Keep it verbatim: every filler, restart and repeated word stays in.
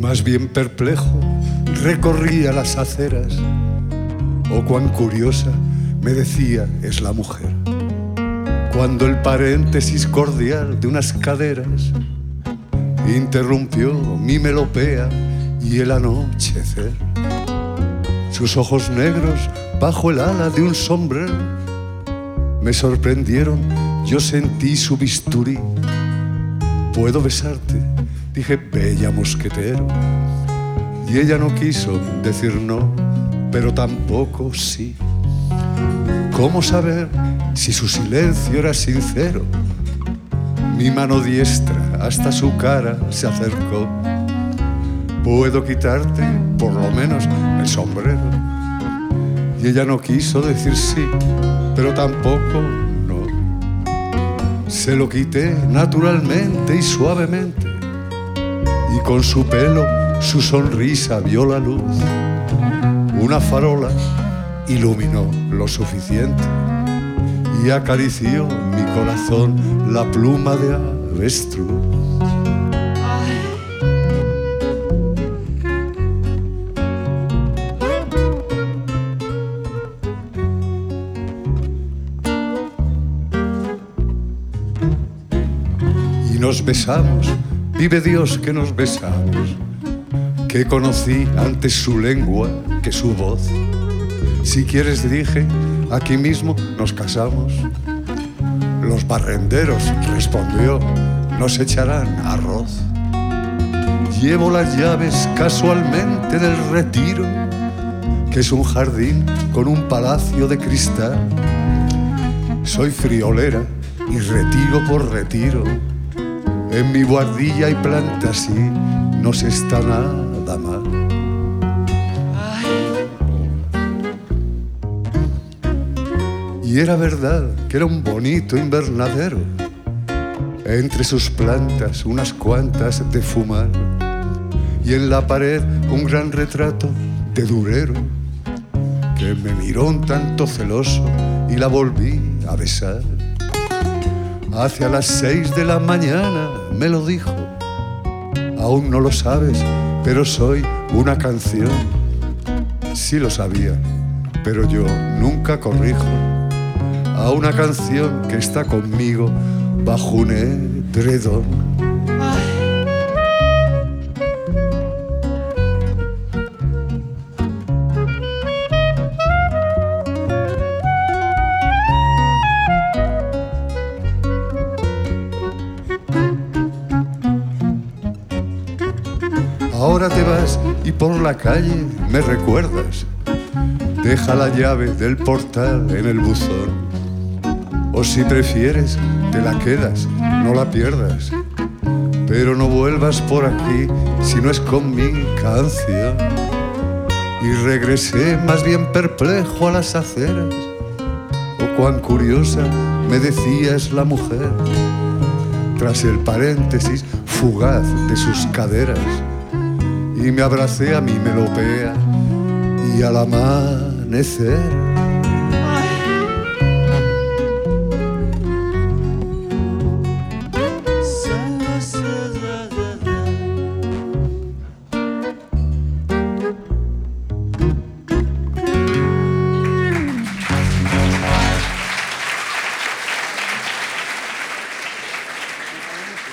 más bien perplejo recorría las aceras. Oh, cuán curiosa, me decía, es la mujer, cuando el paréntesis cordial de unas caderas interrumpió mi melopea y el anochecer. Sus ojos negros bajo el ala de un sombrero me sorprendieron, yo sentí su bisturí. ¿Puedo besarte?, dije, bella mosquetero. Y ella no quiso decir no, pero tampoco sí. ¿Cómo saber si su silencio era sincero? Mi mano diestra hasta su cara se acercó. ¿Puedo quitarte por lo menos el sombrero? Y ella no quiso decir sí, pero tampoco no. Se lo quité naturalmente y suavemente, y con su pelo su sonrisa vio la luz. Una farola iluminó lo suficiente y acarició mi corazón la pluma de avestruz. Y nos besamos, vive Dios que nos besamos, que conocí antes su lengua que su voz. Si quieres, dije, aquí mismo nos casamos. Los barrenderos, respondió, nos echarán arroz. Llevo las llaves casualmente del retiro, que es un jardín con un palacio de cristal. Soy friolera y retiro por retiro. En mi buhardilla hay plantas y no se está nada mal. Y era verdad que era un bonito invernadero, entre sus plantas unas cuantas de fumar, y en la pared un gran retrato de Durero, que me miró un tanto celoso y la volví a besar. Hacia las seis de la mañana me lo dijo, aún no lo sabes, pero soy una canción. Sí lo sabía, pero yo nunca corrijo a una canción que está conmigo bajo un edredón. Ahora te vas y por la calle me recuerdas. Deja la llave del portal en el buzón. O si prefieres, te la quedas, no la pierdas. Pero no vuelvas por aquí si no es con mi canción. Y regresé más bien perplejo a las aceras. Oh, cuán curiosa, me decías la mujer, tras el paréntesis fugaz de sus caderas. Y me abracé a mi melopea y al amanecer